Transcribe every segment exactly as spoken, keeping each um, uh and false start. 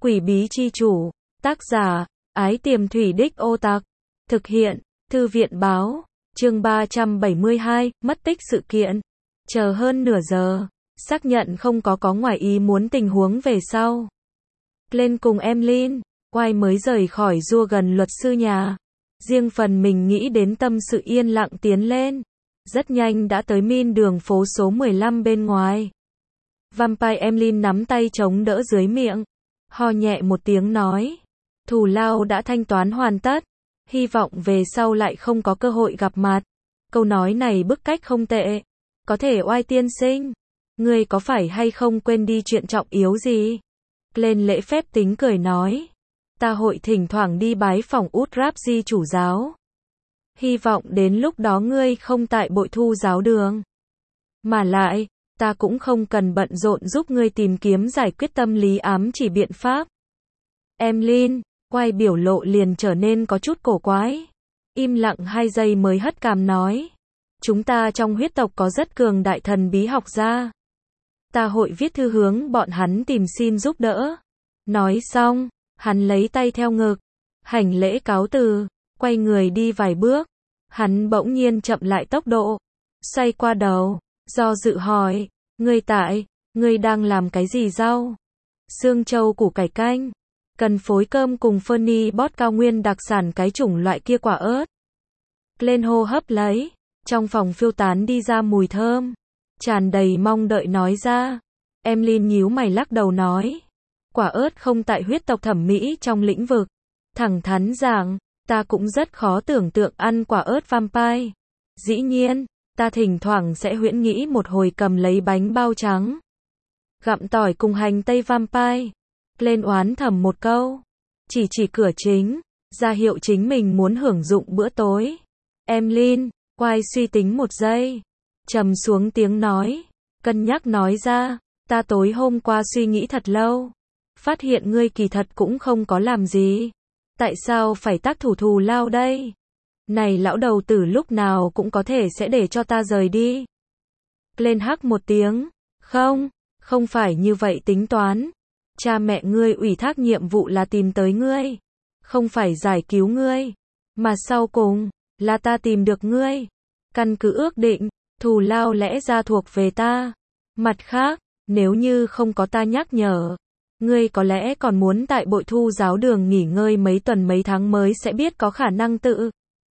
Quỷ bí chi chủ, tác giả, Ái Tiềm Thủy Đích Ô Tạc, thực hiện, Thư viện báo, chương ba trăm bảy mươi hai, mất tích sự kiện. Chờ hơn nửa giờ, xác nhận không có có ngoài ý muốn tình huống về sau. Lên cùng Emlyn, White mới rời khỏi rua gần luật sư nhà. Riêng phần mình nghĩ đến tâm sự yên lặng tiến lên. Rất nhanh đã tới Min đường phố số mười lăm bên ngoài. Vampire Emlyn nắm tay chống đỡ dưới miệng. Ho nhẹ một tiếng nói. Thù lao đã thanh toán hoàn tất. Hy vọng về sau lại không có cơ hội gặp mặt. Câu nói này bức cách không tệ. Có thể Oai tiên sinh. Ngươi có phải hay không quên đi chuyện trọng yếu gì? Lên lễ phép tính cười nói. Ta hội thỉnh thoảng đi bái phòng út ráp di chủ giáo. Hy vọng đến lúc đó ngươi không tại bội thu giáo đường. Mà lại, ta cũng không cần bận rộn giúp ngươi tìm kiếm giải quyết tâm lý ám chỉ biện pháp. Emlyn, quay biểu lộ liền trở nên có chút cổ quái. Im lặng hai giây mới hất cằm nói. Chúng ta trong huyết tộc có rất cường đại thần bí học gia. Ta hội viết thư hướng bọn hắn tìm xin giúp đỡ. Nói xong, hắn lấy tay theo ngực. Hành lễ cáo từ, quay người đi vài bước. Hắn bỗng nhiên chậm lại tốc độ. Xoay qua đầu, do dự hỏi. Ngươi tại, ngươi đang làm cái gì rau? Xương trâu củ cải canh. Cần phối cơm cùng Fernie bót cao nguyên đặc sản cái chủng loại kia quả ớt. Lên hô hấp lấy. Trong phòng phiêu tán đi ra mùi thơm. Tràn đầy mong đợi nói ra. Emlyn nhíu mày lắc đầu nói. Quả ớt không tại huyết tộc thẩm mỹ trong lĩnh vực. Thẳng thắn rằng, ta cũng rất khó tưởng tượng ăn quả ớt vampire. Dĩ nhiên, ta thỉnh thoảng sẽ huyễn nghĩ một hồi cầm lấy bánh bao trắng. Gặm tỏi cùng hành tây vampire. Lên oán thầm một câu. Chỉ chỉ cửa chính, ra hiệu chính mình muốn hưởng dụng bữa tối. Emlyn, quay suy tính một giây. Trầm xuống tiếng nói. Cân nhắc nói ra, ta tối hôm qua suy nghĩ thật lâu. Phát hiện ngươi kỳ thật cũng không có làm gì. Tại sao phải tác thủ thù lao đây? Này lão đầu tử lúc nào cũng có thể sẽ để cho ta rời đi. Lên hắc một tiếng. Không, không phải như vậy tính toán. Cha mẹ ngươi ủy thác nhiệm vụ là tìm tới ngươi. Không phải giải cứu ngươi. Mà sau cùng, là ta tìm được ngươi. Căn cứ ước định, thù lao lẽ ra thuộc về ta. Mặt khác, nếu như không có ta nhắc nhở, ngươi có lẽ còn muốn tại bội thu giáo đường nghỉ ngơi mấy tuần mấy tháng mới sẽ biết có khả năng tự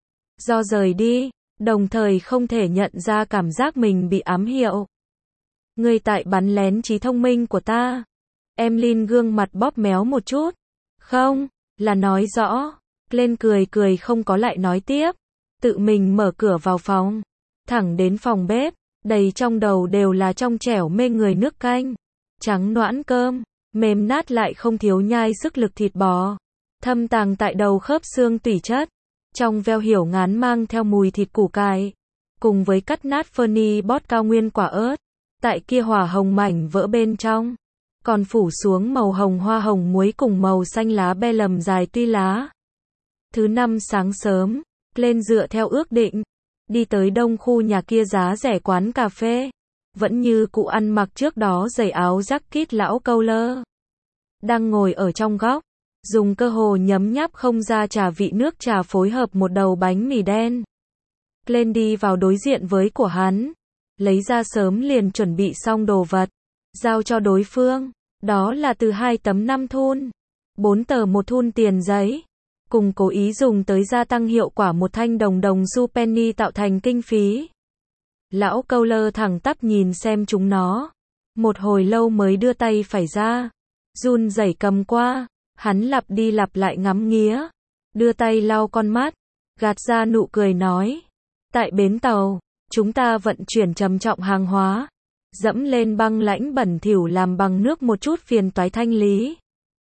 do rời đi, đồng thời không thể nhận ra cảm giác mình bị ám hiệu. Ngươi tại bắn lén trí thông minh của ta. Emlyn gương mặt bóp méo một chút. Không, là nói rõ. Lên cười cười không có lại nói tiếp. Tự mình mở cửa vào phòng. Thẳng đến phòng bếp. Đầy trong đầu đều là trong trẻo mê người nước canh. Trắng noãn cơm. Mềm nát lại không thiếu nhai sức lực thịt bò. Thâm tàng tại đầu khớp xương tủy chất. Trong veo hiểu ngán mang theo mùi thịt củ cải. Cùng với cắt nát Fernie bót cao nguyên quả ớt. Tại kia hỏa hồng mảnh vỡ bên trong. Còn phủ xuống màu hồng hoa hồng muối cùng màu xanh lá be lầm dài tuy lá. Thứ năm sáng sớm, lên dựa theo ước định. Đi tới đông khu nhà kia giá rẻ quán cà phê. Vẫn như cụ ăn mặc trước đó giày áo jacket lão câu lơ. Đang ngồi ở trong góc. Dùng cơ hồ nhấm nháp không ra trà vị nước trà phối hợp một đầu bánh mì đen. Lên đi vào đối diện với của hắn. Lấy ra sớm liền chuẩn bị xong đồ vật. Giao cho đối phương. Đó là từ hai tấm năm thun. bốn tờ một thun tiền giấy. Cùng cố ý dùng tới gia tăng hiệu quả một thanh đồng đồng xu penny tạo thành kinh phí. Lão câu lơ thẳng tắp nhìn xem chúng nó. Một hồi lâu mới đưa tay phải ra. Run rẩy cầm qua. Hắn lặp đi lặp lại ngắm nghía. Đưa tay lau con mắt. Gạt ra nụ cười nói. Tại bến tàu, chúng ta vận chuyển trầm trọng hàng hóa. Dẫm lên băng lãnh bẩn thỉu làm bằng nước một chút phiền toái thanh lý.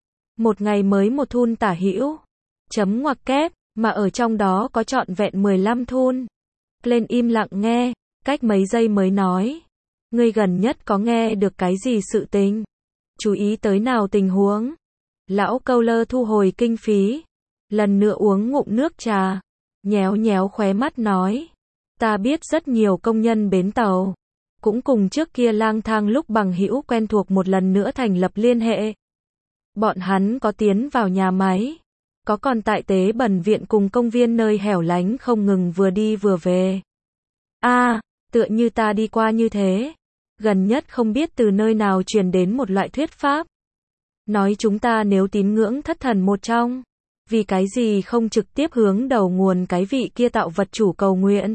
Một ngày mới một thun tả hữu. Chấm ngoặc kép, mà ở trong đó có trọn vẹn mười lăm thun. Lên im lặng nghe, cách mấy giây mới nói. Ngươi gần nhất có nghe được cái gì sự tình? Chú ý tới nào tình huống? Lão câu lơ thu hồi kinh phí. Lần nữa uống ngụm nước trà. Nhéo nhéo khóe mắt nói. Ta biết rất nhiều công nhân bến tàu. Cũng cùng trước kia lang thang lúc bằng hữu quen thuộc một lần nữa thành lập liên hệ. Bọn hắn có tiến vào nhà máy, có còn tại tế bẩn viện cùng công viên nơi hẻo lánh không ngừng vừa đi vừa về. A, à, tựa như ta đi qua như thế. Gần nhất không biết từ nơi nào truyền đến một loại thuyết pháp. Nói chúng ta nếu tín ngưỡng thất thần một trong, vì cái gì không trực tiếp hướng đầu nguồn cái vị kia tạo vật chủ cầu nguyện.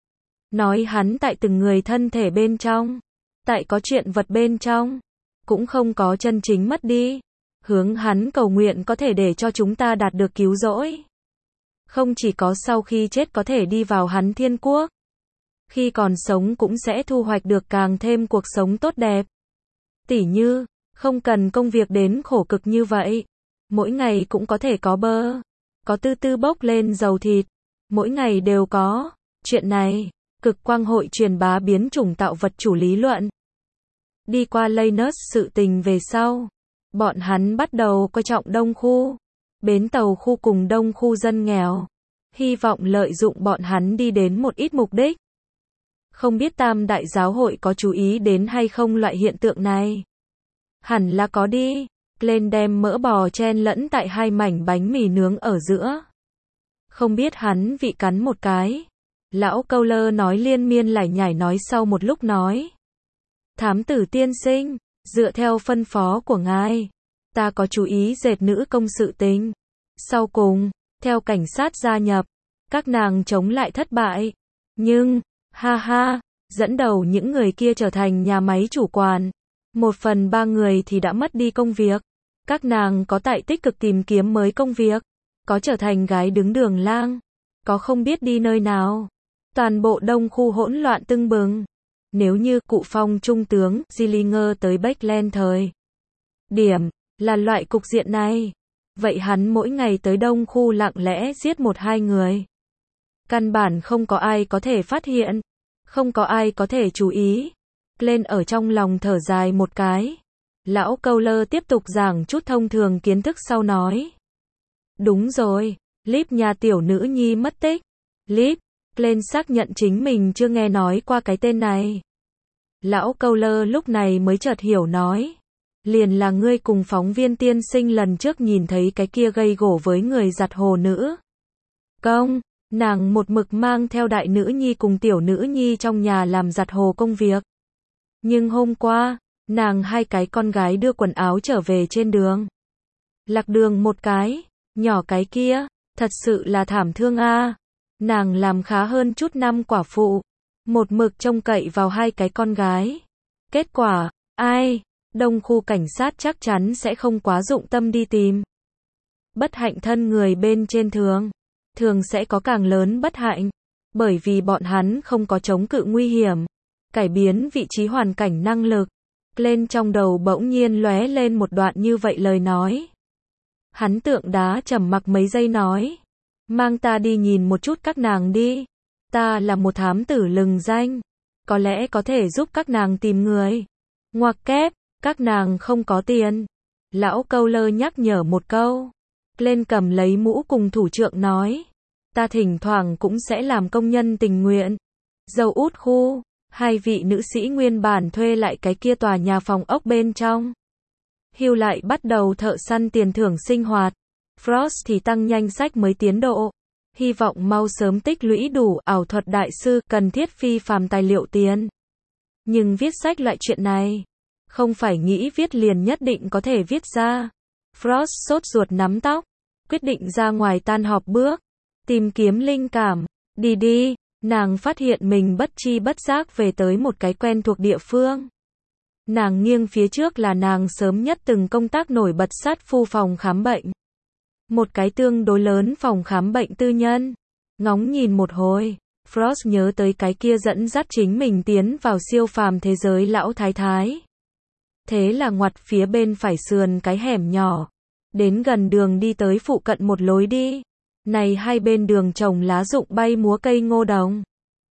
Nói hắn tại từng người thân thể bên trong, tại có chuyện vật bên trong, cũng không có chân chính mất đi. Hướng hắn cầu nguyện có thể để cho chúng ta đạt được cứu rỗi. Không chỉ có sau khi chết có thể đi vào hắn thiên quốc, khi còn sống cũng sẽ thu hoạch được càng thêm cuộc sống tốt đẹp. Tỉ như, không cần công việc đến khổ cực như vậy. Mỗi ngày cũng có thể có bơ, có tư tư bốc lên dầu thịt. Mỗi ngày đều có. Chuyện này, cực quang hội truyền bá biến chủng tạo vật chủ lý luận. Đi qua Lanus sự tình về sau, bọn hắn bắt đầu coi trọng đông khu, bến tàu khu cùng đông khu dân nghèo. Hy vọng lợi dụng bọn hắn đi đến một ít mục đích. Không biết Tam Đại Giáo hội có chú ý đến hay không loại hiện tượng này? Hẳn là có đi. Glenn đem mỡ bò chen lẫn tại hai mảnh bánh mì nướng ở giữa. Không biết hắn vị cắn một cái. Lão câu lơ nói liên miên lải nhải nói sau một lúc nói. Thám tử tiên sinh, dựa theo phân phó của ngài, ta có chú ý dệt nữ công sự tình. Sau cùng, theo cảnh sát gia nhập, các nàng chống lại thất bại. Nhưng, ha ha, dẫn đầu những người kia trở thành nhà máy chủ quản. Một phần ba người thì đã mất đi công việc. Các nàng có tại tích cực tìm kiếm mới công việc, có trở thành gái đứng đường lang, có không biết đi nơi nào. Toàn bộ đông khu hỗn loạn tưng bừng. Nếu như cụ phong trung tướng Zillinger tới Beckland thời điểm là loại cục diện này, vậy hắn mỗi ngày tới đông khu lặng lẽ giết một hai người. Căn bản không có ai có thể phát hiện, không có ai có thể chú ý. Lên ở trong lòng thở dài một cái. Lão câu lơ tiếp tục giảng chút thông thường kiến thức sau nói. Đúng rồi, Líp nhà tiểu nữ nhi mất tích. Líp, lên xác nhận chính mình chưa nghe nói qua cái tên này. Lão câu lơ lúc này mới chợt hiểu nói. Liền là ngươi cùng phóng viên tiên sinh lần trước nhìn thấy cái kia gây gổ với người giặt hồ nữ. Công, nàng một mực mang theo đại nữ nhi cùng tiểu nữ nhi trong nhà làm giặt hồ công việc. Nhưng hôm qua, nàng hai cái con gái đưa quần áo trở về trên đường. Lạc đường một cái, nhỏ cái kia, thật sự là thảm thương a. Nàng làm khá hơn chút năm quả phụ, một mực trông cậy vào hai cái con gái. Kết quả, ai, đông khu cảnh sát chắc chắn sẽ không quá dụng tâm đi tìm. Bất hạnh thân người bên trên thường, thường sẽ có càng lớn bất hạnh, bởi vì bọn hắn không có chống cự nguy hiểm, cải biến vị trí hoàn cảnh năng lực. Lên trong đầu bỗng nhiên lóe lên một đoạn như vậy lời nói. Hắn tượng đá trầm mặc mấy giây nói. Mang ta đi nhìn một chút các nàng đi. Ta là một thám tử lừng danh. Có lẽ có thể giúp các nàng tìm người. Ngoặc kép, các nàng không có tiền. Lão câu lơ nhắc nhở một câu. Lên cầm lấy mũ cùng thủ trưởng nói. Ta thỉnh thoảng cũng sẽ làm công nhân tình nguyện. Dâu út khu. Hai vị nữ sĩ nguyên bản thuê lại cái kia tòa nhà phòng ốc bên trong. Hugh lại bắt đầu thợ săn tiền thưởng sinh hoạt. Frost thì tăng nhanh sách mới tiến độ. Hy vọng mau sớm tích lũy đủ ảo thuật đại sư cần thiết phi phàm tài liệu tiền. Nhưng viết sách loại chuyện này, không phải nghĩ viết liền nhất định có thể viết ra. Frost sốt ruột nắm tóc, quyết định ra ngoài tan họp bước, tìm kiếm linh cảm. Đi đi. Nàng phát hiện mình bất chi bất giác về tới một cái quen thuộc địa phương. Nàng nghiêng phía trước là nàng sớm nhất từng công tác nổi bật sát phu phòng khám bệnh. Một cái tương đối lớn phòng khám bệnh tư nhân. Ngóng nhìn một hồi, Frost nhớ tới cái kia dẫn dắt chính mình tiến vào siêu phàm thế giới lão thái thái. Thế là ngoặt phía bên phải sườn cái hẻm nhỏ. Đến gần đường đi tới phụ cận một lối đi. Này hai bên đường trồng lá rụng bay múa cây ngô đồng.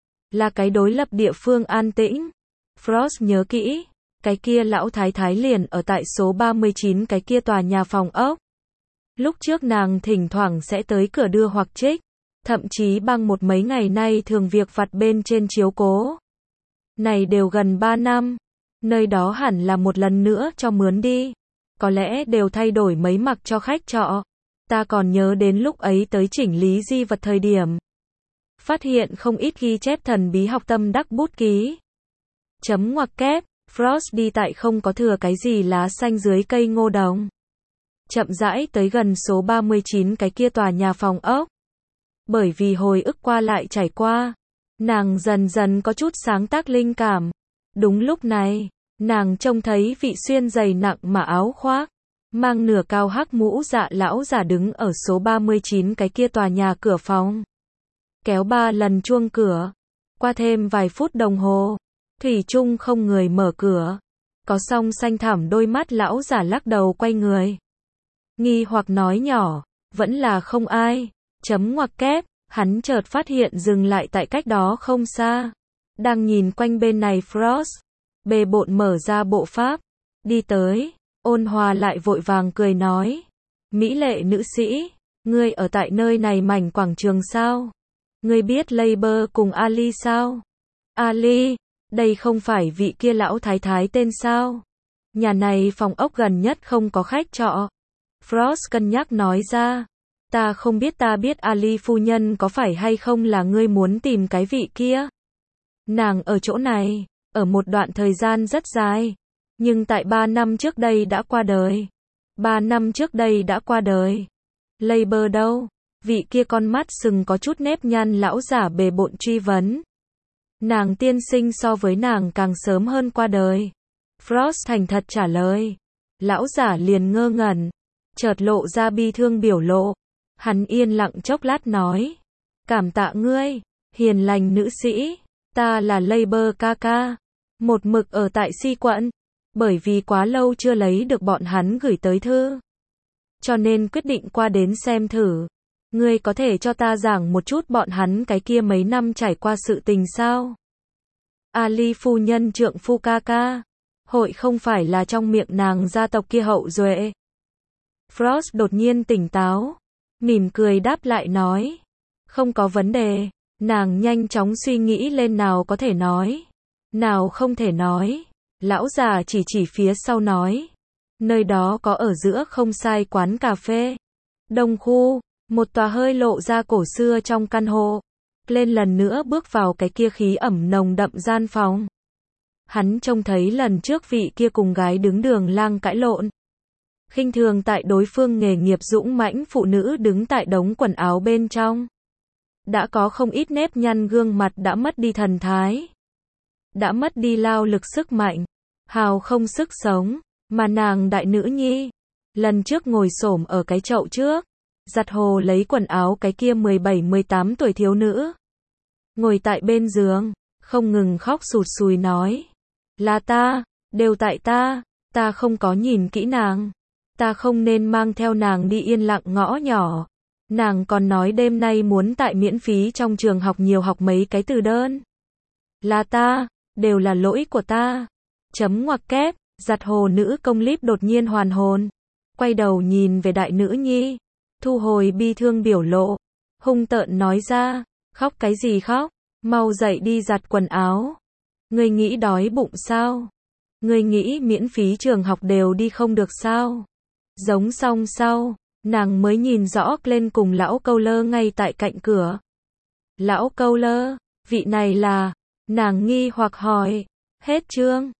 Là cái đối lập địa phương an tĩnh. Frost nhớ kỹ. Cái kia lão thái thái liền ở tại số ba mươi chín cái kia tòa nhà phòng ốc. Lúc trước nàng thỉnh thoảng sẽ tới cửa đưa hoặc trích. Thậm chí băng một mấy ngày nay thường việc vặt bên trên chiếu cố. Này đều gần ba năm. Nơi đó hẳn là một lần nữa cho mướn đi. có lẽ đều thay đổi mấy mặc cho khách trọ. Ta còn nhớ đến lúc ấy tới chỉnh lý di vật thời điểm. Phát hiện không ít ghi chép thần bí học tâm đắc bút ký. Chấm ngoặc kép, Frost đi tại không có thừa cái gì lá xanh dưới cây ngô đồng. Chậm rãi tới gần số ba mươi chín cái kia tòa nhà phòng ốc. Bởi vì hồi ức qua lại trải qua, nàng dần dần có chút sáng tác linh cảm. Đúng lúc này, nàng trông thấy vị xuyên giày nặng mà áo khoác, mang nửa cao hắc mũ dạ lão giả đứng ở số ba mươi chín cái kia tòa nhà cửa phòng. Kéo ba lần chuông cửa. Qua thêm vài phút đồng hồ, thủy chung không người mở cửa. Có song xanh thẳm đôi mắt lão giả lắc đầu quay người. Nghi hoặc nói nhỏ, vẫn là không ai. Chấm ngoặc kép, hắn chợt phát hiện dừng lại tại cách đó không xa. Đang nhìn quanh bên này Frost. Bề bộn mở ra bộ pháp. Đi tới, ôn hòa lại vội vàng cười nói. Mỹ lệ nữ sĩ, ngươi ở tại nơi này mảnh quảng trường sao? Ngươi biết Labour cùng Ali sao? Ali, đây không phải vị kia lão thái thái tên sao? Nhà này phòng ốc gần nhất không có khách trọ. Frost cân nhắc nói ra. Ta không biết ta biết Ali phu nhân có phải hay không là ngươi muốn tìm cái vị kia. Nàng ở chỗ này, ở một đoạn thời gian rất dài. Nhưng tại ba năm trước đây đã qua đời. Ba năm trước đây đã qua đời. Labour đâu? Vị kia con mắt sừng có chút nếp nhăn lão giả bề bộn truy vấn. Nàng tiên sinh so với nàng càng sớm hơn qua đời. Frost thành thật trả lời. Lão giả liền ngơ ngẩn, chợt lộ ra bi thương biểu lộ. Hắn yên lặng chốc lát nói. Cảm tạ ngươi, hiền lành nữ sĩ. Ta là Labour ca ca. Một mực ở tại Si quận. Bởi vì quá lâu chưa lấy được bọn hắn gửi tới thư. Cho nên quyết định qua đến xem thử. Ngươi có thể cho ta giảng một chút bọn hắn cái kia mấy năm trải qua sự tình sao? Ali phu nhân trượng phu ca ca. Hội không phải là trong miệng nàng gia tộc kia hậu duệ. Frost đột nhiên tỉnh táo. Mỉm cười đáp lại nói. Không có vấn đề. Nàng nhanh chóng suy nghĩ lên nào có thể nói. Nào không thể nói. Lão già chỉ chỉ phía sau nói. Nơi đó có ở giữa không sai quán cà phê. Đông khu. Một tòa hơi lộ ra cổ xưa trong căn hộ. Lên lần nữa bước vào cái kia khí ẩm nồng đậm gian phòng. Hắn trông thấy lần trước vị kia cùng gái đứng đường lang cãi lộn. Khinh thường tại đối phương nghề nghiệp dũng mãnh phụ nữ đứng tại đống quần áo bên trong. Đã có không ít nếp nhăn gương mặt đã mất đi thần thái. Đã mất đi lao lực sức mạnh. Hào không sức sống. Mà nàng đại nữ nhi. Lần trước ngồi xổm ở cái chậu trước. Giặt hồ lấy quần áo cái kia mười bảy mười tám tuổi thiếu nữ. Ngồi tại bên giường. Không ngừng khóc sụt sùi nói. Là ta. Đều tại ta. Ta không có nhìn kỹ nàng. Ta không nên mang theo nàng đi yên lặng ngõ nhỏ. Nàng còn nói đêm nay muốn tại miễn phí trong trường học nhiều học mấy cái từ đơn. Là ta. Đều là lỗi của ta. Chấm ngoặc kép. Giặt hồ nữ công líp đột nhiên hoàn hồn. Quay đầu nhìn về đại nữ nhi. Thu hồi bi thương biểu lộ. Hung tợn nói ra. Khóc cái gì khóc? Mau dậy đi giặt quần áo. Ngươi nghĩ đói bụng sao? Ngươi nghĩ miễn phí trường học đều đi không được sao? Giống xong sau, nàng mới nhìn rõ lên cùng lão câu lơ ngay tại cạnh cửa. Lão câu lơ, vị này là, nàng nghi hoặc hỏi. Hết chương.